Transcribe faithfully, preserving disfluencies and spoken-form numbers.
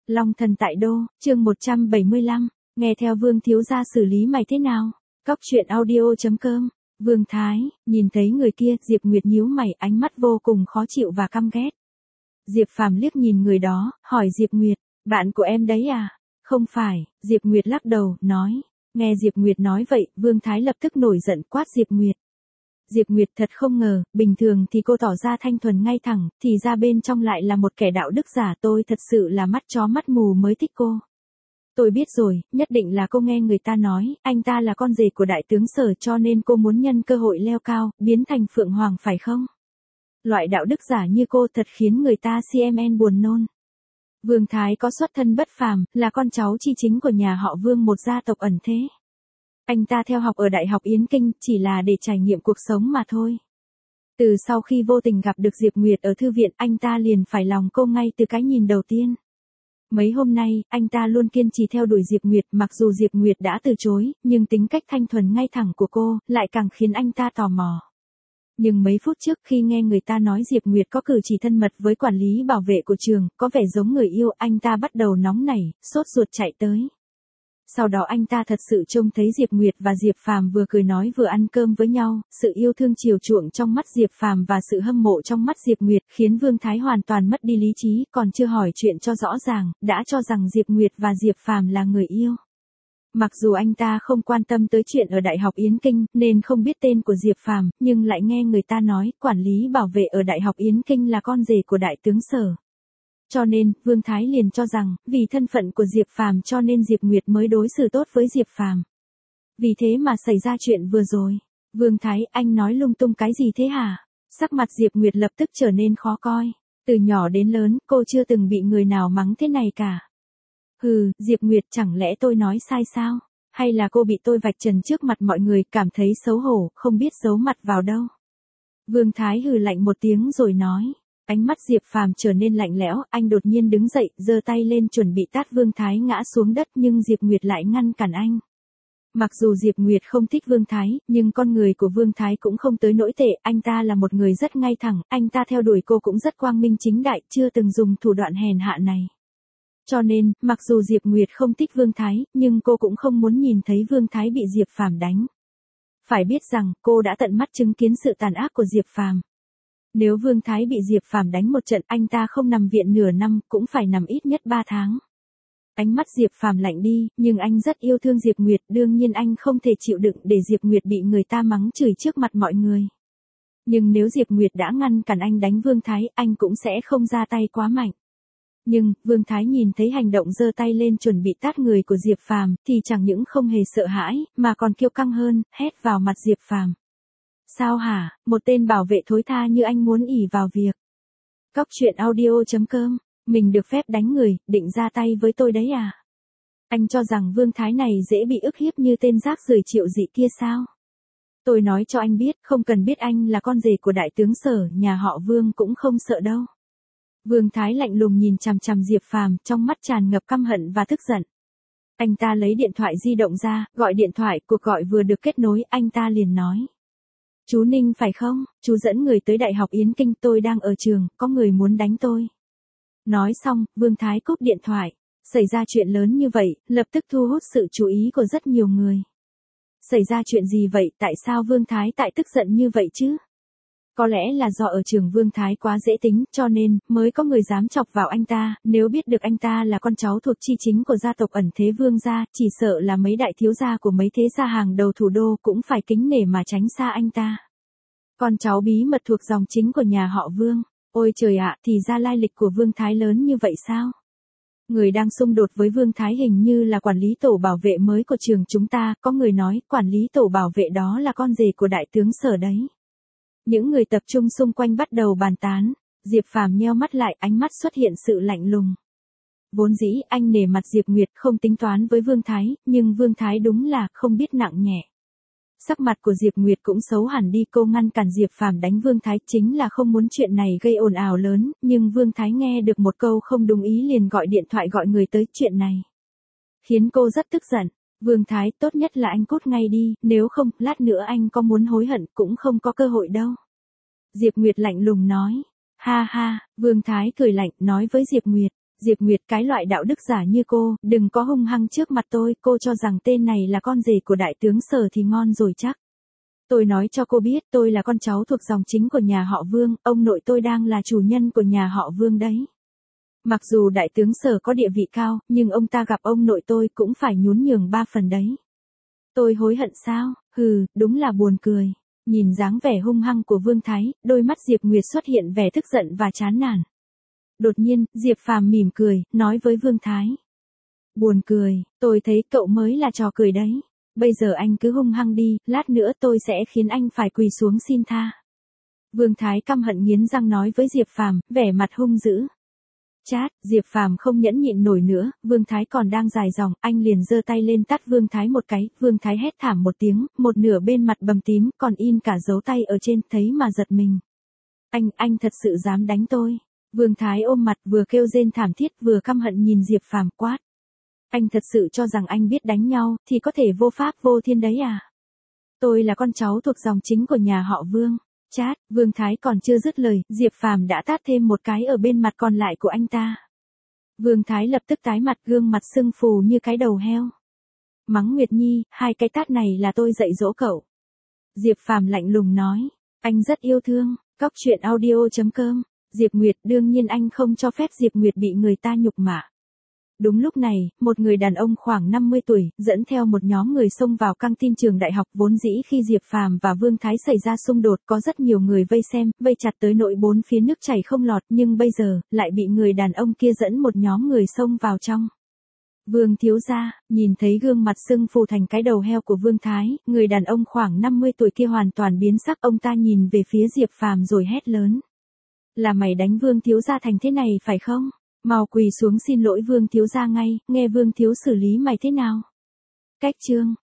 Long thần tại đô, chương một trăm bảy mươi lăm, nghe theo Vương thiếu gia xử lý mày thế nào? Cóc truyện audio chấm com. Vương Thái, nhìn thấy người kia, Diệp Nguyệt nhíu mày, ánh mắt vô cùng khó chịu và căm ghét. Diệp Phàm liếc nhìn người đó, hỏi Diệp Nguyệt, bạn của em đấy à? Không phải, Diệp Nguyệt lắc đầu, nói. Nghe Diệp Nguyệt nói vậy, Vương Thái lập tức nổi giận quát Diệp Nguyệt. Diệp Nguyệt thật không ngờ, bình thường thì cô tỏ ra thanh thuần ngay thẳng, thì ra bên trong lại là một kẻ đạo đức giả, tôi thật sự là mắt chó mắt mù mới thích cô. Tôi biết rồi, nhất định là cô nghe người ta nói, anh ta là con rể của đại tướng Sở cho nên cô muốn nhân cơ hội leo cao, biến thành Phượng Hoàng phải không? Loại đạo đức giả như cô thật khiến người ta xê em en buồn nôn. Vương Thái có xuất thân bất phàm, là con cháu chi chính của nhà họ Vương, một gia tộc ẩn thế. Anh ta theo học ở Đại học Yến Kinh, chỉ là để trải nghiệm cuộc sống mà thôi. Từ sau khi vô tình gặp được Diệp Nguyệt ở thư viện, anh ta liền phải lòng cô ngay từ cái nhìn đầu tiên. Mấy hôm nay, anh ta luôn kiên trì theo đuổi Diệp Nguyệt, mặc dù Diệp Nguyệt đã từ chối, nhưng tính cách thanh thuần ngay thẳng của cô, lại càng khiến anh ta tò mò. Nhưng mấy phút trước khi nghe người ta nói Diệp Nguyệt có cử chỉ thân mật với quản lý bảo vệ của trường, có vẻ giống người yêu, anh ta bắt đầu nóng nảy, sốt ruột chạy tới. Sau đó anh ta thật sự trông thấy Diệp Nguyệt và Diệp Phàm vừa cười nói vừa ăn cơm với nhau, sự yêu thương chiều chuộng trong mắt Diệp Phàm và sự hâm mộ trong mắt Diệp Nguyệt khiến Vương Thái hoàn toàn mất đi lý trí, còn chưa hỏi chuyện cho rõ ràng, đã cho rằng Diệp Nguyệt và Diệp Phàm là người yêu. Mặc dù anh ta không quan tâm tới chuyện ở Đại học Yến Kinh, nên không biết tên của Diệp Phàm, nhưng lại nghe người ta nói, quản lý bảo vệ ở Đại học Yến Kinh là con rể của đại tướng Sở. Cho nên, Vương Thái liền cho rằng, vì thân phận của Diệp Phàm cho nên Diệp Nguyệt mới đối xử tốt với Diệp Phàm. Vì thế mà xảy ra chuyện vừa rồi. Vương Thái, anh nói lung tung cái gì thế hả? Sắc mặt Diệp Nguyệt lập tức trở nên khó coi. Từ nhỏ đến lớn, cô chưa từng bị người nào mắng thế này cả. Hừ, Diệp Nguyệt, chẳng lẽ tôi nói sai sao? Hay là cô bị tôi vạch trần trước mặt mọi người, cảm thấy xấu hổ, không biết giấu mặt vào đâu? Vương Thái hừ lạnh một tiếng rồi nói. Ánh mắt Diệp Phàm trở nên lạnh lẽo, anh đột nhiên đứng dậy, giơ tay lên chuẩn bị tát Vương Thái ngã xuống đất, nhưng Diệp Nguyệt lại ngăn cản anh. Mặc dù Diệp Nguyệt không thích Vương Thái, nhưng con người của Vương Thái cũng không tới nỗi tệ, anh ta là một người rất ngay thẳng, anh ta theo đuổi cô cũng rất quang minh chính đại, chưa từng dùng thủ đoạn hèn hạ này. Cho nên, mặc dù Diệp Nguyệt không thích Vương Thái, nhưng cô cũng không muốn nhìn thấy Vương Thái bị Diệp Phàm đánh. Phải biết rằng, cô đã tận mắt chứng kiến sự tàn ác của Diệp Phàm. Nếu Vương Thái bị Diệp Phàm đánh một trận, anh ta không nằm viện nửa năm, cũng phải nằm ít nhất ba tháng. Ánh mắt Diệp Phàm lạnh đi, nhưng anh rất yêu thương Diệp Nguyệt, đương nhiên anh không thể chịu đựng để Diệp Nguyệt bị người ta mắng chửi trước mặt mọi người. Nhưng nếu Diệp Nguyệt đã ngăn cản anh đánh Vương Thái, anh cũng sẽ không ra tay quá mạnh. Nhưng, Vương Thái nhìn thấy hành động giơ tay lên chuẩn bị tát người của Diệp Phàm, thì chẳng những không hề sợ hãi, mà còn kiêu căng hơn, hét vào mặt Diệp Phàm. Sao hả, một tên bảo vệ thối tha như anh muốn ỷ vào việc. Cóc truyện audio chấm com, mình được phép đánh người, định ra tay với tôi đấy à? Anh cho rằng Vương Thái này dễ bị ức hiếp như tên rác rưởi Triệu Dị kia sao? Tôi nói cho anh biết, không cần biết anh là con rể của đại tướng Sở, nhà họ Vương cũng không sợ đâu. Vương Thái lạnh lùng nhìn chằm chằm Diệp Phàm, trong mắt tràn ngập căm hận và tức giận. Anh ta lấy điện thoại di động ra, gọi điện thoại, cuộc gọi vừa được kết nối, anh ta liền nói. Chú Ninh phải không, chú dẫn người tới Đại học Yến Kinh, tôi đang ở trường, có người muốn đánh tôi. Nói xong, Vương Thái cúp điện thoại. Xảy ra chuyện lớn như vậy, lập tức thu hút sự chú ý của rất nhiều người. Xảy ra chuyện gì vậy, tại sao Vương Thái tại tức giận như vậy chứ? Có lẽ là do ở trường Vương Thái quá dễ tính, cho nên, mới có người dám chọc vào anh ta, nếu biết được anh ta là con cháu thuộc chi chính của gia tộc ẩn thế Vương gia, chỉ sợ là mấy đại thiếu gia của mấy thế gia hàng đầu thủ đô cũng phải kính nể mà tránh xa anh ta. Con cháu bí mật thuộc dòng chính của nhà họ Vương, ôi trời ạ, thì ra lai lịch của Vương Thái lớn như vậy sao? Người đang xung đột với Vương Thái hình như là quản lý tổ bảo vệ mới của trường chúng ta, có người nói, quản lý tổ bảo vệ đó là con rể của đại tướng Sở đấy. Những người tập trung xung quanh bắt đầu bàn tán, Diệp Phàm nheo mắt lại, ánh mắt xuất hiện sự lạnh lùng. Vốn dĩ anh nể mặt Diệp Nguyệt không tính toán với Vương Thái, nhưng Vương Thái đúng là không biết nặng nhẹ. Sắc mặt của Diệp Nguyệt cũng xấu hẳn đi, cô ngăn cản Diệp Phàm đánh Vương Thái chính là không muốn chuyện này gây ồn ào lớn, nhưng Vương Thái nghe được một câu không đúng ý liền gọi điện thoại gọi người tới chuyện này. Khiến cô rất tức giận. Vương Thái, tốt nhất là anh cút ngay đi, nếu không, lát nữa anh có muốn hối hận cũng không có cơ hội đâu. Diệp Nguyệt lạnh lùng nói. Ha ha, Vương Thái cười lạnh, nói với Diệp Nguyệt. Diệp Nguyệt, cái loại đạo đức giả như cô, đừng có hung hăng trước mặt tôi, cô cho rằng tên này là con rể của đại tướng Sở thì ngon rồi chắc. Tôi nói cho cô biết, tôi là con cháu thuộc dòng chính của nhà họ Vương, ông nội tôi đang là chủ nhân của nhà họ Vương đấy. Mặc dù đại tướng Sở có địa vị cao, nhưng ông ta gặp ông nội tôi cũng phải nhún nhường ba phần đấy. Tôi hối hận sao? Hừ, đúng là buồn cười. Nhìn dáng vẻ hung hăng của Vương Thái, đôi mắt Diệp Nguyệt xuất hiện vẻ tức giận và chán nản. Đột nhiên, Diệp Phàm mỉm cười, nói với Vương Thái. Buồn cười, tôi thấy cậu mới là trò cười đấy. Bây giờ anh cứ hung hăng đi, lát nữa tôi sẽ khiến anh phải quỳ xuống xin tha. Vương Thái căm hận nghiến răng nói với Diệp Phàm, vẻ mặt hung dữ. Chát, Diệp Phàm không nhẫn nhịn nổi nữa, Vương Thái còn đang dài dòng, anh liền giơ tay lên tát Vương Thái một cái, Vương Thái hét thảm một tiếng, một nửa bên mặt bầm tím, còn in cả dấu tay ở trên, thấy mà giật mình. Anh, anh thật sự dám đánh tôi. Vương Thái ôm mặt vừa kêu rên thảm thiết vừa căm hận nhìn Diệp Phàm quát. Anh thật sự cho rằng anh biết đánh nhau, thì có thể vô pháp vô thiên đấy à? Tôi là con cháu thuộc dòng chính của nhà họ Vương. Chát, Vương Thái còn chưa dứt lời, Diệp Phàm đã tát thêm một cái ở bên mặt còn lại của anh ta. Vương Thái lập tức tái mặt, gương mặt sưng phù như cái đầu heo. Mắng Nguyệt Nhi, hai cái tát này là tôi dạy dỗ cậu. Diệp Phàm lạnh lùng nói, anh rất yêu thương. Cóc truyện audio chấm com. Diệp Nguyệt, đương nhiên anh không cho phép Diệp Nguyệt bị người ta nhục mạ. Đúng lúc này, một người đàn ông khoảng năm mươi tuổi, dẫn theo một nhóm người xông vào căng tin trường đại học, vốn dĩ khi Diệp Phàm và Vương Thái xảy ra xung đột có rất nhiều người vây xem, vây chặt tới nỗi bốn phía nước chảy không lọt, nhưng bây giờ, lại bị người đàn ông kia dẫn một nhóm người xông vào trong. Vương thiếu gia, nhìn thấy gương mặt sưng phù thành cái đầu heo của Vương Thái, người đàn ông khoảng năm mươi tuổi kia hoàn toàn biến sắc, ông ta nhìn về phía Diệp Phàm rồi hét lớn. Là mày đánh Vương thiếu gia thành thế này phải không? Mau quỳ xuống xin lỗi Vương thiếu gia ngay, nghe Vương thiếu xử lý mày thế nào. Cách chương